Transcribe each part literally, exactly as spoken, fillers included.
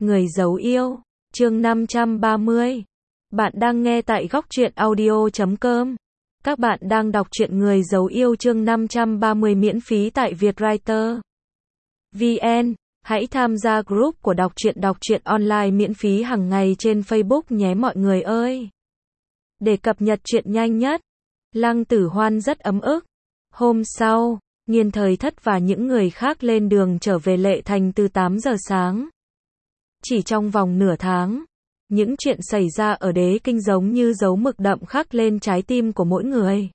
Người giấu yêu, chương năm trăm ba mươi. Bạn đang nghe tại góc truyện audio chấm com. Các bạn đang đọc truyện Người giấu yêu chương năm trăm ba mươi miễn phí tại Vietwriter vê en. Hãy tham gia group của đọc truyện đọc truyện online miễn phí hàng ngày trên Facebook nhé mọi người ơi. Để cập nhật truyện nhanh nhất, Lăng Tử Hoan rất ấm ức. Hôm sau, Nghiên Thời Thất và những người khác lên đường trở về Lệ Thành từ tám giờ sáng. Chỉ trong vòng nửa tháng, những chuyện xảy ra ở Đế Kinh giống như dấu mực đậm khắc lên trái tim của mỗi người,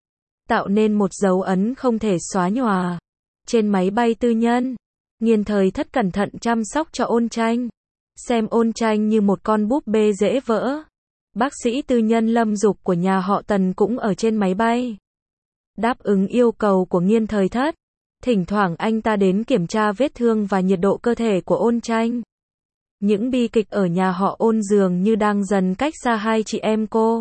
tạo nên một dấu ấn không thể xóa nhòa. Trên máy bay tư nhân, Nghiên Thời Thất cẩn thận chăm sóc cho Ôn Tranh, xem Ôn Tranh như một con búp bê dễ vỡ. Bác sĩ tư nhân Lâm Dục của nhà họ Tần cũng ở trên máy bay. Đáp ứng yêu cầu của Nghiên Thời Thất, thỉnh thoảng anh ta đến kiểm tra vết thương và nhiệt độ cơ thể của Ôn Tranh. Những bi kịch ở nhà họ Ôn dường như đang dần cách xa hai chị em cô.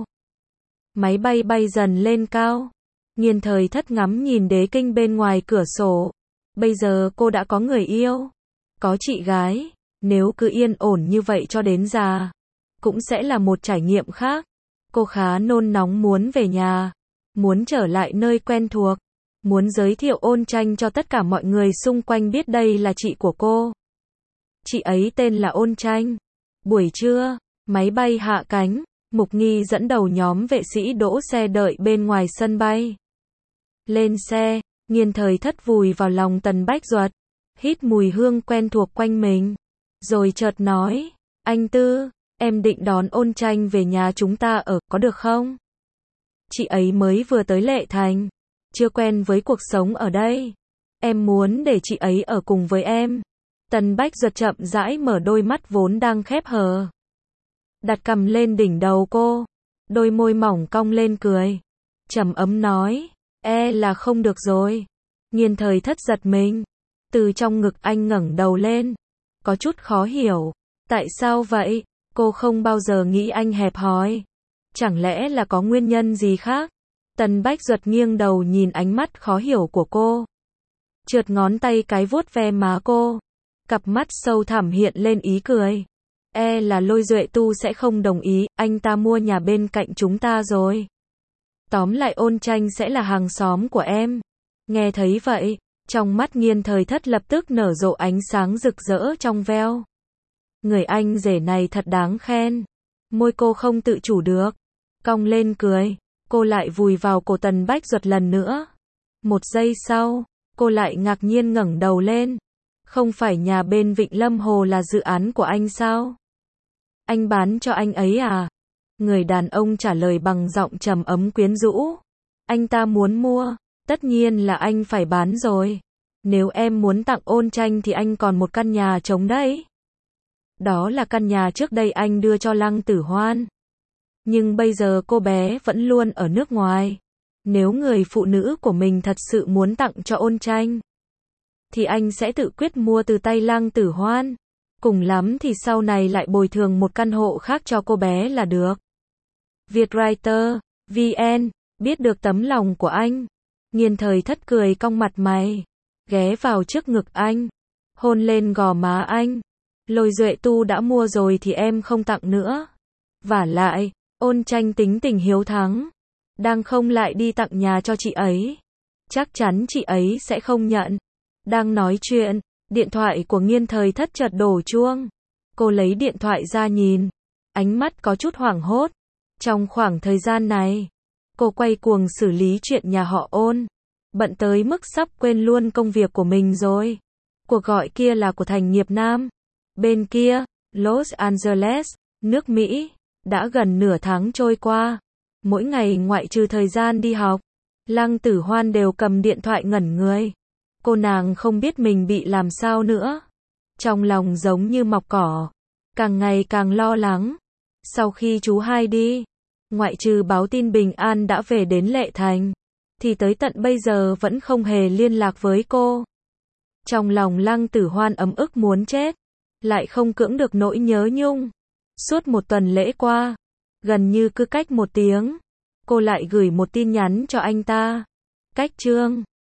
Máy bay bay dần lên cao. Nghiên Thời Thất ngắm nhìn Đế Kinh bên ngoài cửa sổ. Bây giờ cô đã có người yêu, có chị gái. Nếu cứ yên ổn như vậy cho đến già, cũng sẽ là một trải nghiệm khác. Cô khá nôn nóng muốn về nhà, muốn trở lại nơi quen thuộc, muốn giới thiệu Ôn Tranh cho tất cả mọi người xung quanh biết đây là chị của cô. Chị ấy tên là Ôn Tranh. Buổi trưa, máy bay hạ cánh, Mục Nghi dẫn đầu nhóm vệ sĩ đỗ xe đợi bên ngoài sân bay. Lên xe, Nghiên Thời Thất vùi vào lòng Tần Bách Duật, hít mùi hương quen thuộc quanh mình, rồi chợt nói, anh Tư, em định đón Ôn Tranh về nhà chúng ta ở, có được không? Chị ấy mới vừa tới Lệ Thành, chưa quen với cuộc sống ở đây. Em muốn để chị ấy ở cùng với em. Tần Bách Duật chậm rãi mở đôi mắt vốn đang khép hờ, đặt cằm lên đỉnh đầu cô, đôi môi mỏng cong lên cười, trầm ấm nói, e là không được rồi. Nghiên Thời Thất giật mình, từ trong ngực anh ngẩng đầu lên, có chút khó hiểu, tại sao vậy? Cô không bao giờ nghĩ anh hẹp hòi, chẳng lẽ là có nguyên nhân gì khác? Tần Bách Duật nghiêng đầu nhìn ánh mắt khó hiểu của cô, trượt ngón tay cái vuốt ve má cô, cặp mắt sâu thẳm hiện lên ý cười. E là Lôi Duệ Tu sẽ không đồng ý, anh ta mua nhà bên cạnh chúng ta rồi. Tóm lại Ôn Tranh sẽ là hàng xóm của em. Nghe thấy vậy, trong mắt Nghiên Thời Thất lập tức nở rộ ánh sáng rực rỡ trong veo. Người anh rể này thật đáng khen. Môi cô không tự chủ được, cong lên cười, cô lại vùi vào cổ Tần Bách Duật lần nữa. Một giây sau, cô lại ngạc nhiên ngẩng đầu lên. Không phải nhà bên Vịnh Lâm Hồ là dự án của anh sao? Anh bán cho anh ấy à? Người đàn ông trả lời bằng giọng trầm ấm quyến rũ. Anh ta muốn mua, tất nhiên là anh phải bán rồi. Nếu em muốn tặng Ôn Tranh thì anh còn một căn nhà trống đấy. Đó là căn nhà trước đây anh đưa cho Lăng Tử Hoan. Nhưng bây giờ cô bé vẫn luôn ở nước ngoài. Nếu người phụ nữ của mình thật sự muốn tặng cho Ôn Tranh, thì anh sẽ tự quyết mua từ tay Lăng Tử Hoan. Cùng lắm thì sau này lại bồi thường một căn hộ khác cho cô bé là được. Vietwriter vê en, biết được tấm lòng của anh. Nghiên Thời Thất cười cong mặt mày, ghé vào trước ngực anh, hôn lên gò má anh. Lôi Duệ Tu đã mua rồi thì em không tặng nữa. Vả lại, Ôn Tranh tính tình hiếu thắng, đang không lại đi tặng nhà cho chị ấy. Chắc chắn chị ấy sẽ không nhận. Đang nói chuyện, điện thoại của Nghiên Thời Thất chợt đổ chuông. Cô lấy điện thoại ra nhìn, ánh mắt có chút hoảng hốt. Trong khoảng thời gian này, cô quay cuồng xử lý chuyện nhà họ Ôn, bận tới mức sắp quên luôn công việc của mình rồi. Cuộc gọi kia là của Thành Nghiệp Nam. Bên kia, Los Angeles, nước Mỹ, đã gần nửa tháng trôi qua. Mỗi ngày ngoại trừ thời gian đi học, Lăng Tử Hoan đều cầm điện thoại ngẩn người. Cô nàng không biết mình bị làm sao nữa. Trong lòng giống như mọc cỏ, càng ngày càng lo lắng. Sau khi chú hai đi, ngoại trừ báo tin bình an đã về đến Lệ Thành, thì tới tận bây giờ vẫn không hề liên lạc với cô. Trong lòng Lăng Tử Hoan ấm ức muốn chết, lại không cưỡng được nỗi nhớ nhung. Suốt một tuần lễ qua, gần như cứ cách một tiếng, cô lại gửi một tin nhắn cho anh ta. Cách chương